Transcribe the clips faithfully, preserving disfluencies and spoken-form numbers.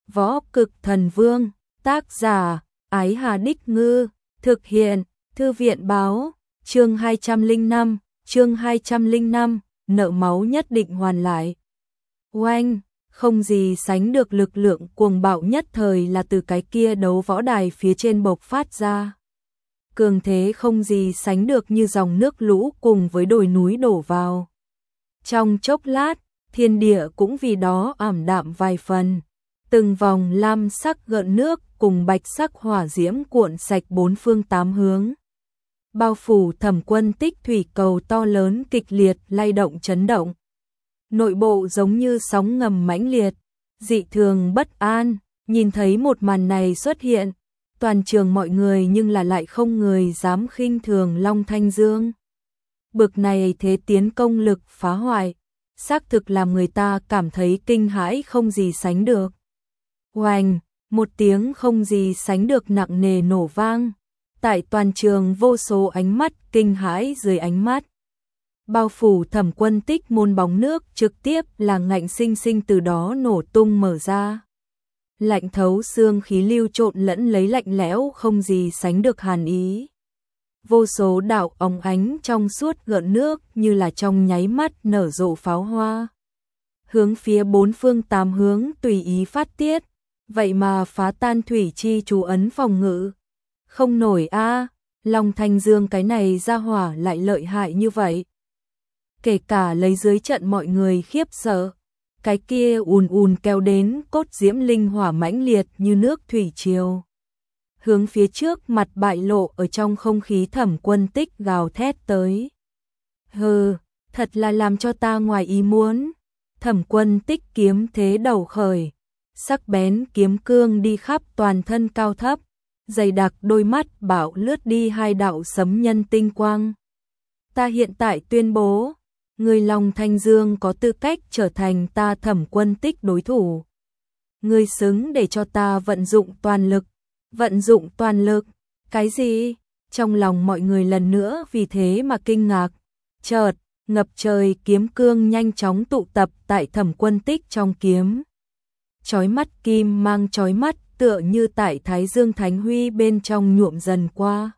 Võ Cực Thần Vương, tác giả, Ái Hà Đích Ngư, thực hiện, Thư viện Báo, chương hai trăm lẻ năm, chương hai trăm lẻ năm, nợ máu nhất định hoàn lại. Oanh, không gì sánh được lực lượng cuồng bạo nhất thời là từ cái kia đấu võ đài phía trên bộc phát ra. Cường thế không gì sánh được như dòng nước lũ cùng với đồi núi đổ vào. Trong chốc lát, thiên địa cũng vì đó ảm đạm vài phần. Từng vòng lam sắc gợn nước cùng bạch sắc hỏa diễm cuộn sạch bốn phương tám hướng. Bao phủ Thẩm Quân Tích thủy cầu to lớn kịch liệt lay động chấn động. Nội bộ giống như sóng ngầm mãnh liệt, dị thường bất an, nhìn thấy một màn này xuất hiện, toàn trường mọi người nhưng là lại không người dám khinh thường Long Thanh Dương. Bực này thế tiến công lực phá hoại, xác thực làm người ta cảm thấy kinh hãi không gì sánh được. Oanh, một tiếng không gì sánh được nặng nề nổ vang, tại toàn trường vô số ánh mắt kinh hãi dưới ánh mắt. Bao phủ Thẩm Quân Tích môn bóng nước trực tiếp là ngạnh sinh sinh từ đó nổ tung mở ra. Lạnh thấu xương khí lưu trộn lẫn lấy lạnh lẽo không gì sánh được hàn ý. Vô số đạo óng ánh trong suốt gợn nước như là trong nháy mắt nở rộ pháo hoa. Hướng phía bốn phương tám hướng tùy ý phát tiết, vậy mà phá tan thủy chi chú ấn phòng ngự. Không nổi a, à, Long Thanh Dương cái này ra hỏa lại lợi hại như vậy. Kể cả lấy dưới trận mọi người khiếp sợ, cái kia ùn ùn kéo đến cốt diễm linh hỏa mãnh liệt như nước thủy triều. Hướng phía trước mặt bại lộ ở trong không khí Thẩm Quân Tích gào thét tới. Hừ, thật là làm cho ta ngoài ý muốn. Thẩm Quân Tích kiếm thế đầu khởi, sắc bén kiếm cương đi khắp toàn thân cao thấp, dày đặc đôi mắt bạo lướt đi hai đạo sấm nhân tinh quang. Ta hiện tại tuyên bố, người Long Thanh Dương có tư cách trở thành ta Thẩm Quân Tích đối thủ. Người xứng để cho ta vận dụng toàn lực. Vận dụng toàn lực? Cái gì? Trong lòng mọi người lần nữa vì thế mà kinh ngạc. Chợt, ngập trời kiếm cương nhanh chóng tụ tập tại Thẩm Quân Tích trong kiếm. Chói mắt kim mang chói mắt tựa như tại Thái Dương Thánh Huy bên trong nhuộm dần qua.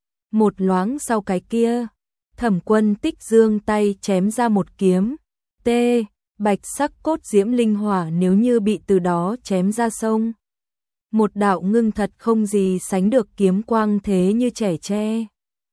Một loáng sau cái kia, Thẩm Quân Tích giương tay chém ra một kiếm. T, bạch sắc cốt diễm linh hỏa nếu như bị từ đó chém ra sông. Một đạo ngưng thật không gì sánh được kiếm quang thế như trẻ tre.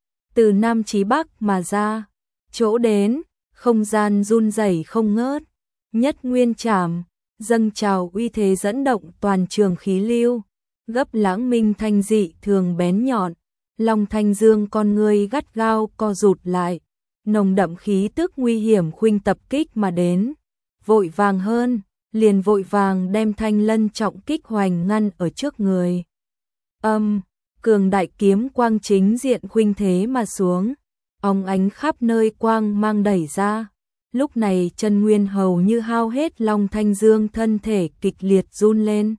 Từ Nam chí Bắc mà ra, chỗ đến, không gian run rẩy không ngớt. Nhất nguyên trảm, dâng trào uy thế dẫn động toàn trường khí lưu, gấp lãng minh thanh dị thường bén nhọn. Long Thanh Dương con người gắt gao co rụt lại, nồng đậm khí tức nguy hiểm khuynh tập kích mà đến. Vội vàng hơn, liền vội vàng đem thanh lân trọng kích hoành ngăn ở trước người. Âm, cường đại kiếm quang chính diện khuynh thế mà xuống, óng ánh khắp nơi quang mang đẩy ra. Lúc này chân nguyên hầu như hao hết, Long Thanh Dương thân thể kịch liệt run lên.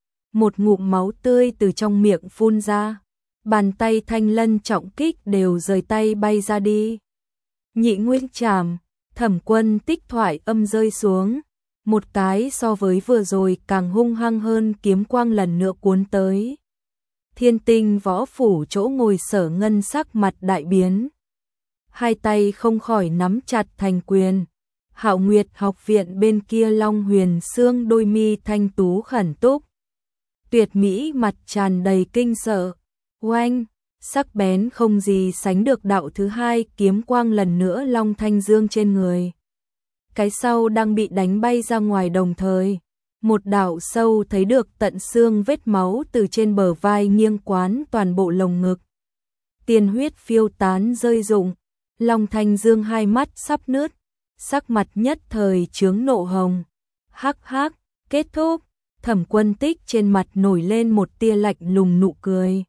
Một ngụm máu tươi từ trong miệng phun ra, bàn tay thanh lân trọng kích đều rời tay bay ra đi. Nhị nguyên trảm, Thẩm Quân Tích thoại âm rơi xuống. Một cái so với vừa rồi càng hung hăng hơn kiếm quang lần nữa cuốn tới. Thiên Tinh Võ Phủ chỗ ngồi Sở Ngân sắc mặt đại biến. Hai tay không khỏi nắm chặt thành quyền. Hạo Nguyệt học viện bên kia Long Huyền Sương đôi mi thanh tú khẩn túc. Tuyệt mỹ mặt tràn đầy kinh sợ. Oanh, sắc bén không gì sánh được đạo thứ hai kiếm quang lần nữa Long Thanh Dương trên người. Cái sau đang bị đánh bay ra ngoài đồng thời, một đạo sâu thấy được tận xương vết máu từ trên bờ vai nghiêng quán toàn bộ lồng ngực. Tiên huyết phiêu tán rơi rụng, Long Thanh Dương hai mắt sắp nứt, sắc mặt nhất thời chướng nộ hồng. Hắc hắc, kết thúc, Thẩm Quân Tích trên mặt nổi lên một tia lạnh lùng nụ cười.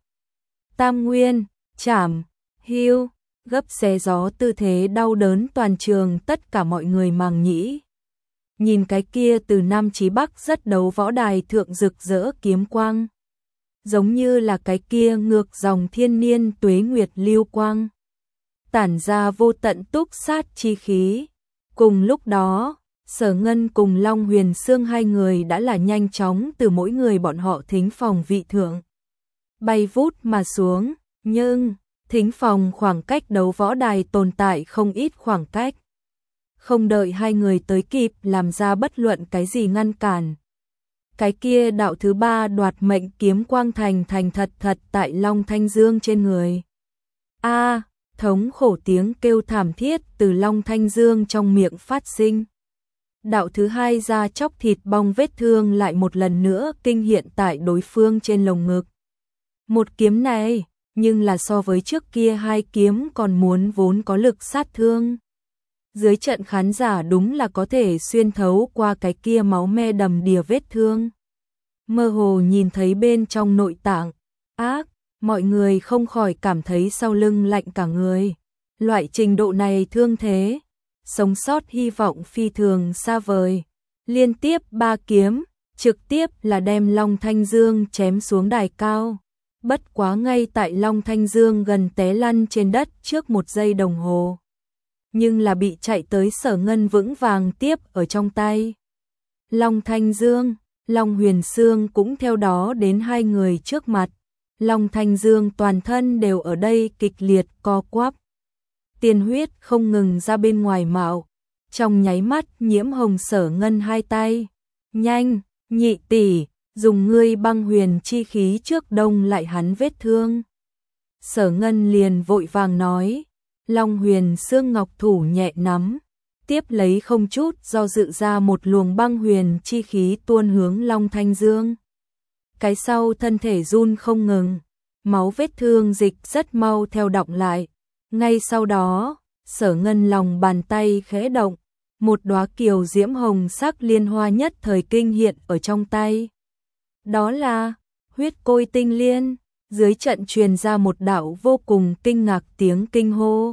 Tam nguyên, trảm, hưu. Gấp xé gió tư thế đau đớn toàn trường tất cả mọi người màng nhĩ. Nhìn cái kia từ Nam chí Bắc rất đấu võ đài thượng rực rỡ kiếm quang. Giống như là cái kia ngược dòng thiên niên tuế nguyệt lưu quang. Tản ra vô tận túc sát chi khí. Cùng lúc đó, Sở Ngân cùng Long Huyền Sương hai người đã là nhanh chóng từ mỗi người bọn họ thính phòng vị thượng bay vút mà xuống, nhưng thính phòng khoảng cách đấu võ đài tồn tại không ít khoảng cách. Không đợi hai người tới kịp làm ra bất luận cái gì ngăn cản. Cái kia đạo thứ ba đoạt mệnh kiếm quang thành thành thật thật tại Long Thanh Dương trên người. A, thống khổ tiếng kêu thảm thiết từ Long Thanh Dương trong miệng phát sinh. Đạo thứ hai ra chóc thịt bong vết thương lại một lần nữa kinh hiện tại đối phương trên lồng ngực. Một kiếm này, nhưng là so với trước kia hai kiếm còn muốn vốn có lực sát thương. Dưới trận khán giả đúng là có thể xuyên thấu qua cái kia máu me đầm đìa vết thương. Mơ hồ nhìn thấy bên trong nội tạng, ác, mọi người không khỏi cảm thấy sau lưng lạnh cả người. Loại trình độ này thương thế, sống sót hy vọng phi thường xa vời. Liên tiếp ba kiếm, trực tiếp là đem Long Thanh Dương chém xuống đài cao. Bất quá ngay tại Long Thanh Dương gần té lăn trên đất trước một giây đồng hồ. Nhưng là bị chạy tới Sở Ngân vững vàng tiếp ở trong tay. Long Thanh Dương, Long Huyền Sương cũng theo đó đến hai người trước mặt. Long Thanh Dương toàn thân đều ở đây kịch liệt co quắp. Tiên huyết không ngừng ra bên ngoài mạo. Trong nháy mắt nhiễm hồng Sở Ngân hai tay. Nhanh, nhị tỷ, dùng ngươi băng huyền chi khí trước đông lại hắn vết thương. Sở Ngân liền vội vàng nói. Long Huyền Sương ngọc thủ nhẹ nắm, tiếp lấy không chút do dự ra một luồng băng huyền chi khí tuôn hướng Long Thanh Dương. Cái sau thân thể run không ngừng, máu vết thương dịch rất mau theo đọng lại. Ngay sau đó, Sở Ngân lòng bàn tay khẽ động, một đóa kiều diễm hồng sắc liên hoa nhất thời kinh hiện ở trong tay. Đó là huyết côi tinh liên. Dưới trận truyền ra một đạo vô cùng kinh ngạc tiếng kinh hô.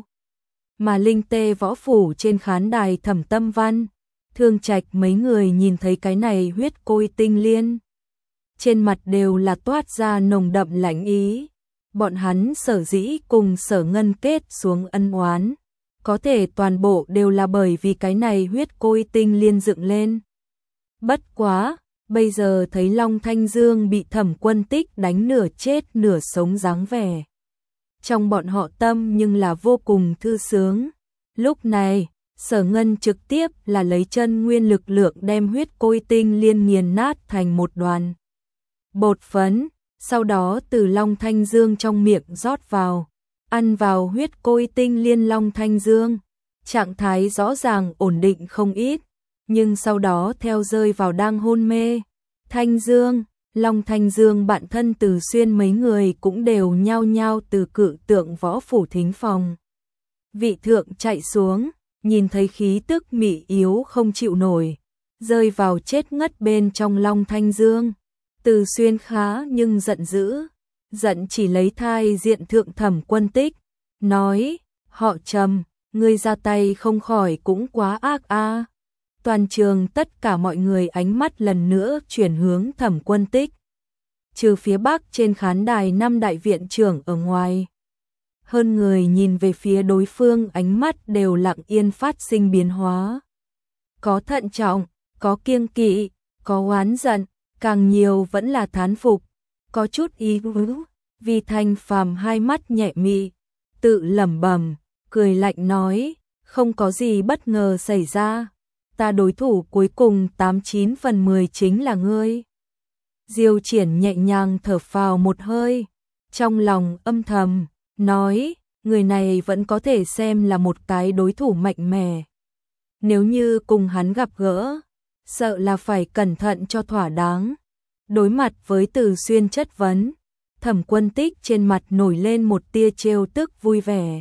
Mà linh tê võ phủ trên khán đài Thẩm Tâm Văn, Thương Trạch mấy người nhìn thấy cái này huyết côi tinh liên. Trên mặt đều là toát ra nồng đậm lãnh ý. Bọn hắn sở dĩ cùng Sở Ngân kết xuống ân oán. Có thể toàn bộ đều là bởi vì cái này huyết côi tinh liên dựng lên. Bất quá! Bây giờ thấy Long Thanh Dương bị Thẩm Quân Tích đánh nửa chết nửa sống dáng vẻ. Trong bọn họ tâm nhưng là vô cùng thư sướng. Lúc này, Sở Ngân trực tiếp là lấy chân nguyên lực lượng đem huyết côi tinh liên nghiền nát thành một đoàn bột phấn, sau đó từ Long Thanh Dương trong miệng rót vào, ăn vào huyết côi tinh liên Long Thanh Dương. Trạng thái rõ ràng ổn định không ít. Nhưng sau đó theo rơi vào đang hôn mê. Thanh Dương, Long Thanh Dương bạn thân Từ Xuyên mấy người cũng đều nhao nhao từ cự tượng võ phủ thính phòng. Vị thượng chạy xuống, nhìn thấy khí tức mị yếu không chịu nổi, rơi vào chết ngất bên trong Long Thanh Dương. Từ Xuyên khá nhưng giận dữ, giận chỉ lấy thai diện thượng Thẩm Quân Tích, nói, họ Trầm, ngươi ra tay không khỏi cũng quá ác a. Toàn trường tất cả mọi người ánh mắt lần nữa chuyển hướng Thẩm Quân Tích. Trừ phía bắc trên khán đài năm đại viện trưởng ở ngoài. Hơn người nhìn về phía đối phương ánh mắt đều lặng yên phát sinh biến hóa. Có thận trọng, có kiêng kỵ, có oán giận, càng nhiều vẫn là thán phục. Có chút ý ứ, vì Thanh Phàm hai mắt nhẹ mị, tự lẩm bẩm, cười lạnh nói, không có gì bất ngờ xảy ra. Ta đối thủ cuối cùng tám chín phần mười chính là ngươi. Diêu Triển nhẹ nhàng thở phào một hơi, trong lòng âm thầm, nói, người này vẫn có thể xem là một cái đối thủ mạnh mẽ. Nếu như cùng hắn gặp gỡ, sợ là phải cẩn thận cho thỏa đáng. Đối mặt với Từ Xuyên chất vấn, Thẩm Quân Tích trên mặt nổi lên một tia trêu tức vui vẻ.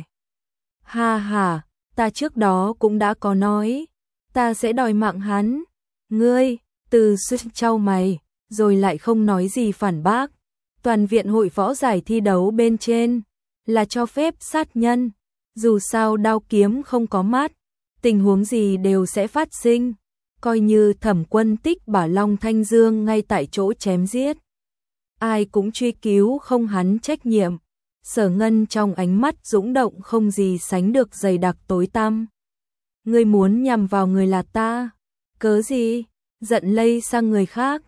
Ha ha, ta trước đó cũng đã có nói, ta sẽ đòi mạng hắn. Ngươi, Từ Xuyên chau mày, rồi lại không nói gì phản bác. Toàn viện hội võ giải thi đấu bên trên là cho phép sát nhân, dù sao đao kiếm không có mắt, tình huống gì đều sẽ phát sinh. Coi như Thẩm Quân Tích bả Long Thanh Dương ngay tại chỗ chém giết, ai cũng truy cứu không hắn trách nhiệm. Sở Ngân trong ánh mắt dũng động không gì sánh được dày đặc tối tăm. Ngươi muốn nhằm vào người là ta, Cớ gì? Giận lây sang người khác.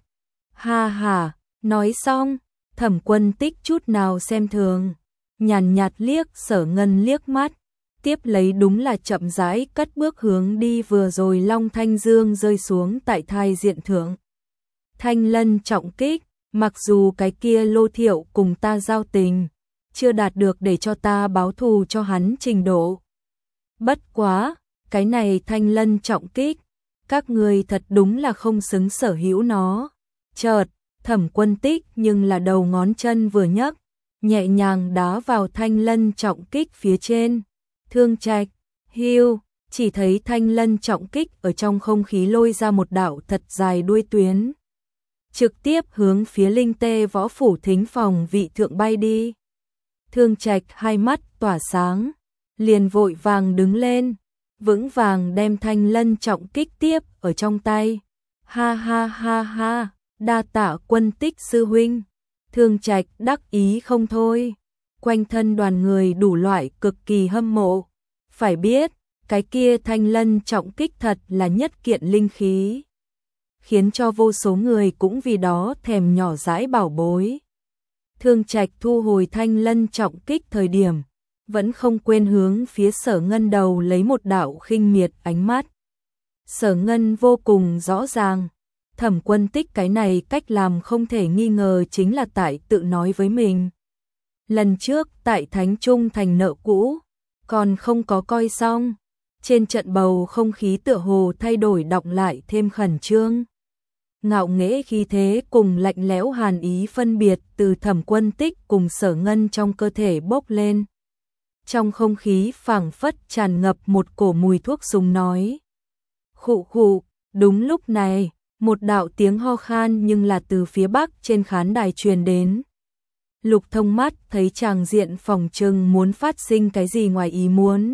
Ha ha, nói xong, Thẩm Quân Tích chút nào xem thường, nhàn nhạt liếc Sở Ngân liếc mắt, tiếp lấy đúng là chậm rãi cất bước hướng đi vừa rồi Long Thanh Dương rơi xuống tại thai diện thượng. Thanh Lân trọng kích, mặc dù cái kia Lô Thiệu cùng ta giao tình, chưa đạt được để cho ta báo thù cho hắn trình độ. Bất quá, cái này Thanh Lân trọng kích, các người thật đúng là không xứng sở hữu nó. Chợt, Thẩm Quân Tích nhưng là đầu ngón chân vừa nhấc, nhẹ nhàng đá vào Thanh Lân trọng kích phía trên. Thương Trạch, hiu, chỉ thấy Thanh Lân trọng kích ở trong không khí lôi ra một đạo thật dài đuôi tuyến, trực tiếp hướng phía Linh Tê Võ Phủ thính phòng vị thượng bay đi. Thương Trạch hai mắt tỏa sáng, liền vội vàng đứng lên, vững vàng đem Thanh Lân trọng kích tiếp ở trong tay. Ha ha ha ha, đa tạ Quân Tích sư huynh. Thương Trạch đắc ý không thôi, quanh thân đoàn người đủ loại cực kỳ hâm mộ. Phải biết, cái kia Thanh Lân trọng kích thật là nhất kiện linh khí, khiến cho vô số người cũng vì đó thèm nhỏ dãi bảo bối. Thương Trạch thu hồi Thanh Lân trọng kích thời điểm, vẫn không quên hướng phía Sở Ngân đầu lấy một đạo khinh miệt ánh mắt. Sở Ngân vô cùng rõ ràng, Thẩm Quân Tích cái này cách làm không thể nghi ngờ chính là tại tự nói với mình. Lần trước tại Thánh Trung thành nợ cũ, còn không có coi xong, trên trận bầu không khí tựa hồ thay đổi đọng lại thêm khẩn trương. Ngạo nghễ khí thế cùng lạnh lẽo hàn ý phân biệt từ Thẩm Quân Tích cùng Sở Ngân trong cơ thể bốc lên. Trong không khí phảng phất tràn ngập một cổ mùi thuốc súng nói. Khụ khụ, đúng lúc này, một đạo tiếng ho khan nhưng là từ phía bắc trên khán đài truyền đến. Lục Thông mắt thấy tràng diện phòng trừng muốn phát sinh cái gì ngoài ý muốn,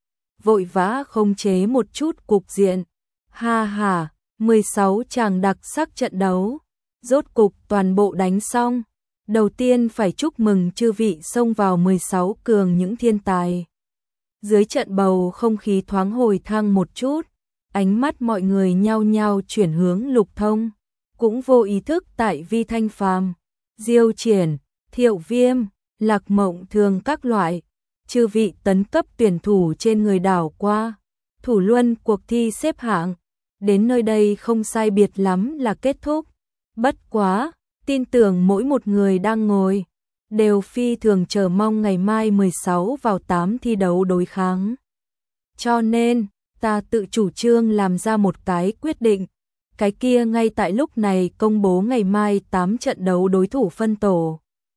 vội vã không chế một chút cục diện. Ha ha, mười sáu chàng đặc sắc trận đấu, rốt cục toàn bộ đánh xong. Đầu tiên phải chúc mừng chư vị xông vào mười sáu cường những thiên tài. Dưới trận bầu không khí thoáng hồi thăng một chút, ánh mắt mọi người nhao nhao chuyển hướng Lục Thông, cũng vô ý thức tại Vi Thanh Phàm, Diêu Triển, Thiệu Viêm, Lạc Mộng Thường các loại, chư vị tấn cấp tuyển thủ trên người đảo qua. Thủ luân cuộc thi xếp hạng, đến nơi đây không sai biệt lắm là kết thúc. Bất quá, tin tưởng mỗi một người đang ngồi, đều phi thường chờ mong ngày mai mười sáu vào tám thi đấu đối kháng. Cho nên, ta tự chủ trương làm ra một cái quyết định, cái kia ngay tại lúc này công bố ngày mai tám trận đấu đối thủ phân tổ.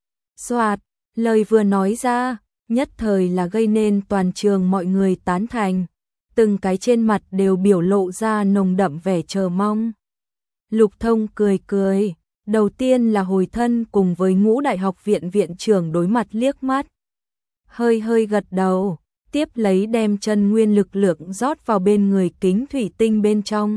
Soạt, lời vừa nói ra, nhất thời là gây nên toàn trường mọi người tán thành, từng cái trên mặt đều biểu lộ ra nồng đậm vẻ chờ mong. Lục Thông cười cười, đầu tiên là hồi thân cùng với Ngũ Đại học viện viện trưởng đối mặt liếc mắt, hơi hơi gật đầu, tiếp lấy đem chân nguyên lực lượng rót vào bên người kính thủy tinh bên trong.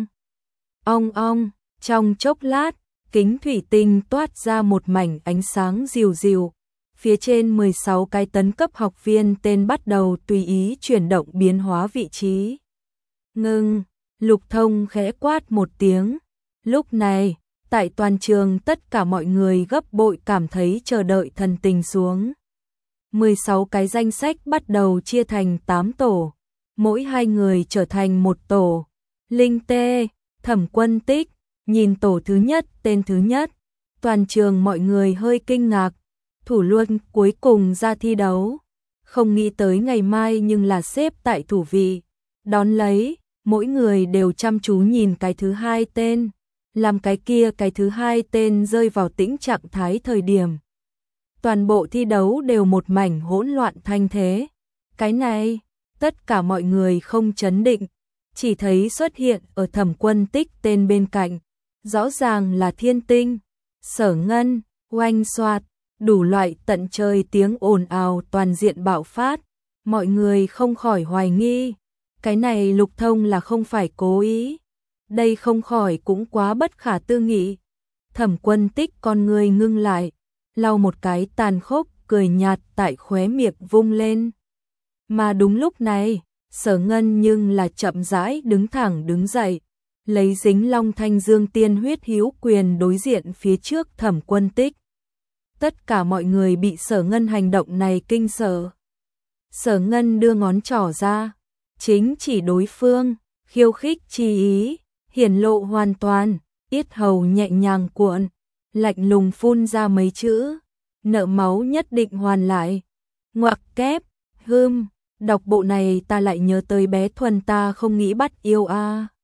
Ong ong, trong chốc lát, kính thủy tinh toát ra một mảnh ánh sáng dịu dịu, phía trên mười sáu cái tấn cấp học viên tên bắt đầu tùy ý chuyển động biến hóa vị trí. Ngưng, Lục Thông khẽ quát một tiếng. Lúc này, tại toàn trường tất cả mọi người gấp bội cảm thấy chờ đợi thần tình xuống. mười sáu cái danh sách bắt đầu chia thành tám tổ, mỗi hai người trở thành một tổ. Linh Tê, Thẩm Quân Tích, nhìn tổ thứ nhất, tên thứ nhất, toàn trường mọi người hơi kinh ngạc. Thủ luân cuối cùng ra thi đấu, không nghĩ tới ngày mai nhưng là xếp tại thủ vị. Đón lấy, mỗi người đều chăm chú nhìn cái thứ hai tên, làm cái kia cái thứ hai tên rơi vào tĩnh trạng thái thời điểm. Toàn bộ thi đấu đều một mảnh hỗn loạn thanh thế. Cái này, tất cả mọi người không chấn định, chỉ thấy xuất hiện ở Thẩm Quân Tích tên bên cạnh, rõ ràng là Thiên Tinh, Sở Ngân, oanh xoạt. Đủ loại tận trời tiếng ồn ào toàn diện bạo phát, mọi người không khỏi hoài nghi, cái này Lục Thông là không phải cố ý, đây không khỏi cũng quá bất khả tư nghị. Thẩm Quân Tích con người ngưng lại, lau một cái tàn khốc, cười nhạt tại khóe miệng vung lên. Mà đúng lúc này, Sở Ngân nhưng là chậm rãi đứng thẳng đứng dậy, lấy dính Long Thanh Dương tiên huyết hữu quyền đối diện phía trước Thẩm Quân Tích. Tất cả mọi người bị Sở Ngân hành động này kinh sợ. Sở Ngân đưa ngón trỏ ra, chính chỉ đối phương, khiêu khích chi ý, hiển lộ hoàn toàn, yết hầu nhẹ nhàng cuộn, lạnh lùng phun ra mấy chữ, nợ máu nhất định hoàn lại. Ngoặc kép, hưm, đọc bộ này ta lại nhớ tới bé Thuần ta không nghĩ bắt yêu a.